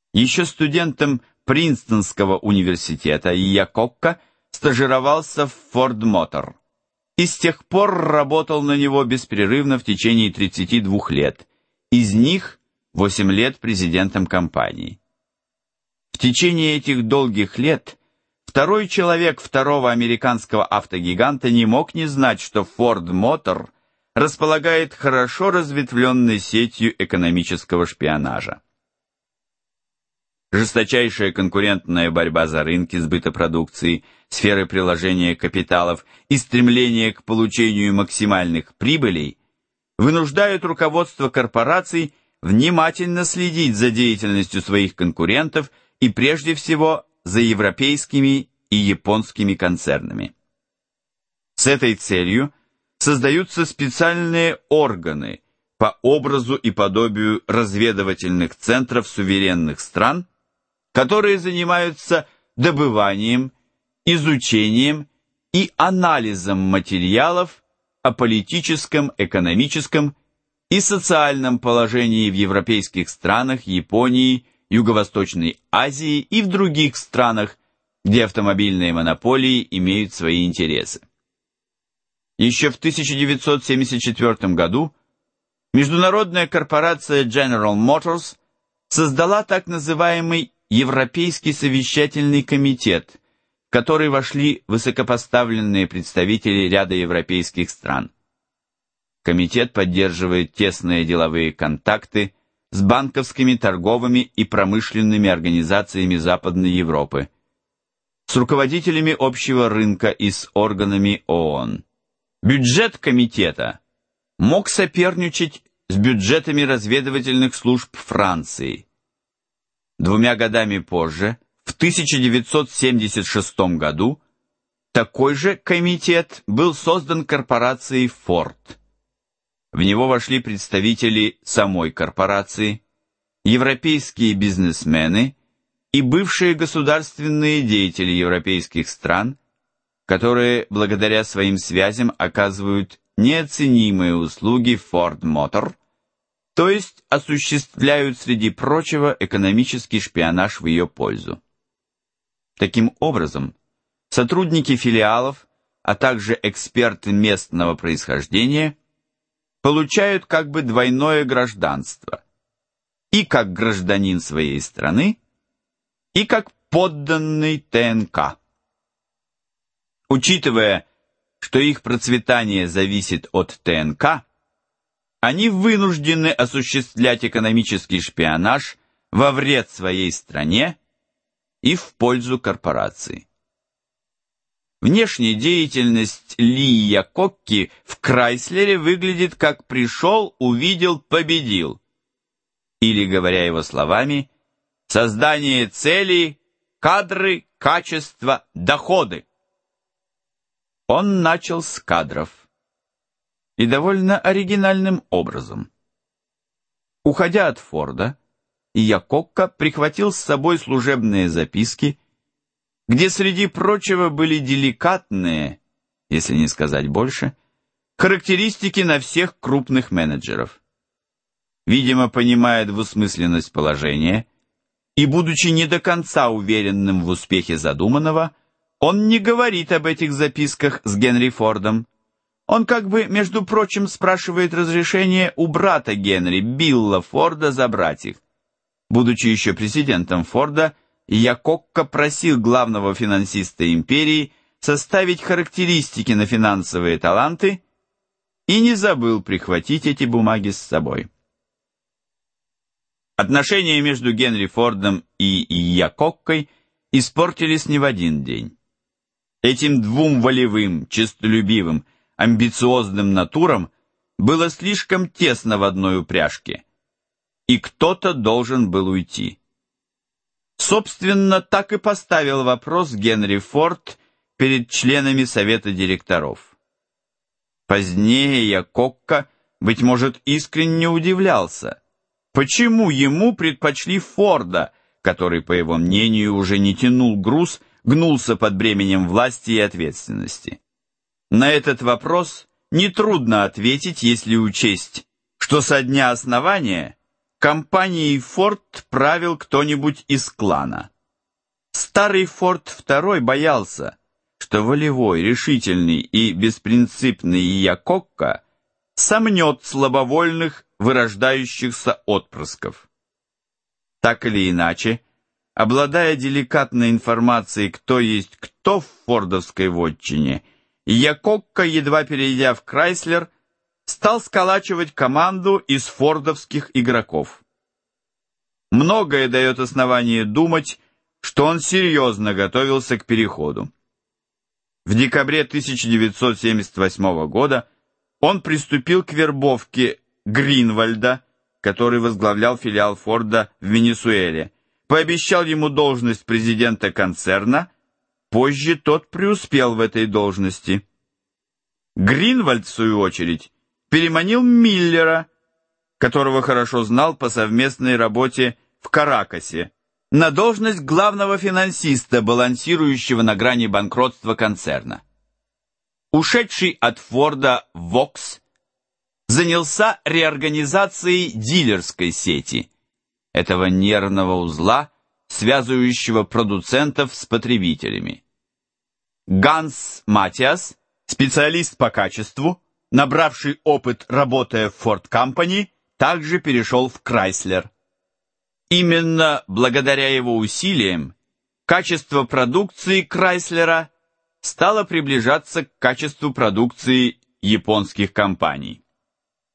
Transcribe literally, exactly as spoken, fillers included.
Еще студентом Принстонского университета Иакокко стажировался в Ford Motor и с тех пор работал на него беспрерывно в течение тридцати двух лет, из них восемь лет президентом компании. В течение этих долгих лет второй человек второго американского автогиганта не мог не знать, что Ford Motor располагает хорошо разветвленной сетью экономического шпионажа. Жесточайшая конкурентная борьба за рынки сбыта продукции, сферы приложения капиталов и стремление к получению максимальных прибылей вынуждают руководство корпораций внимательно следить за деятельностью своих конкурентов и прежде всего за европейскими и японскими концернами. С этой целью создаются специальные органы по образу и подобию разведывательных центров суверенных стран, которые занимаются добыванием, изучением и анализом материалов о политическом, экономическом и социальном положении в европейских странах, Японии, Юго-Восточной Азии и в других странах, где автомобильные монополии имеют свои интересы. Еще в тысяча девятьсот семьдесят четвёртом году международная корпорация General Motors создала так называемый Европейский совещательный комитет, в который вошли высокопоставленные представители ряда европейских стран. Комитет поддерживает тесные деловые контакты с банковскими, торговыми и промышленными организациями Западной Европы, с руководителями общего рынка и с органами ООН. Бюджет комитета мог соперничать с бюджетами разведывательных служб Франции. Двумя годами позже, в тысяча девятьсот семьдесят шестом году, такой же комитет был создан корпорацией Ford. В него вошли представители самой корпорации, европейские бизнесмены и бывшие государственные деятели европейских стран, которые благодаря своим связям оказывают неоценимые услуги Ford Motor, то есть осуществляют, среди прочего, экономический шпионаж в ее пользу. Таким образом, сотрудники филиалов, а также эксперты местного происхождения получают как бы двойное гражданство, и как гражданин своей страны, и как подданный ТНК. Учитывая, что их процветание зависит от ТНК, они вынуждены осуществлять экономический шпионаж во вред своей стране и в пользу корпорации. Внешняя деятельность Ли Иакокки в Крайслере выглядит как «пришел, увидел, победил». Или, говоря его словами, создание целей, кадры, качество, доходы. Он начал с кадров. И довольно оригинальным образом. Уходя от Форда, Иакокко прихватил с собой служебные записки, где среди прочего были деликатные, если не сказать больше, характеристики на всех крупных менеджеров. Видимо, понимая двусмысленность положения и будучи не до конца уверенным в успехе задуманного, он не говорит об этих записках с Генри Фордом. Он как бы, между прочим, спрашивает разрешение у брата Генри, Билла Форда, забрать их. Будучи еще президентом Форда, Иакокко просил главного финансиста империи составить характеристики на финансовые таланты и не забыл прихватить эти бумаги с собой. Отношения между Генри Фордом и Иакоккой испортились не в один день. Этим двум волевым, честолюбивым, амбициозным натурам было слишком тесно в одной упряжке, и кто-то должен был уйти. Собственно, так и поставил вопрос Генри Форд перед членами совета директоров. Позднее Иакокко, быть может, искренне удивлялся, почему ему предпочли Форда, который, по его мнению, уже не тянул груз, гнулся под бременем власти и ответственности. На этот вопрос нетрудно ответить, если учесть, что со дня основания Компанией Ford правил кто-нибудь из клана. Старый Форд второй боялся, что волевой, решительный и беспринципный Иакокко сомнет слабовольных, вырождающихся отпрысков. Так или иначе, обладая деликатной информацией, кто есть кто в фордовской вотчине, Иакокко, едва перейдя в Крайслер, стал сколачивать команду из фордовских игроков. Многое дает основание думать, что он серьезно готовился к переходу. В декабре тысяча девятьсот семьдесят восьмого года он приступил к вербовке Гринвальда, который возглавлял филиал Форда в Венесуэле, пообещал ему должность президента концерна, позже тот преуспел в этой должности. Гринвальд, в свою очередь, переманил Миллера, которого хорошо знал по совместной работе в Каракасе, на должность главного финансиста, балансирующего на грани банкротства концерна. Ушедший от Форда Вокс занялся реорганизацией дилерской сети, этого нервного узла, связывающего продуцентов с потребителями. Ганс Матиас, специалист по качеству, набравший опыт, работая в Ford Company, также перешел в Крайслер. Именно благодаря его усилиям качество продукции Крайслера стало приближаться к качеству продукции японских компаний.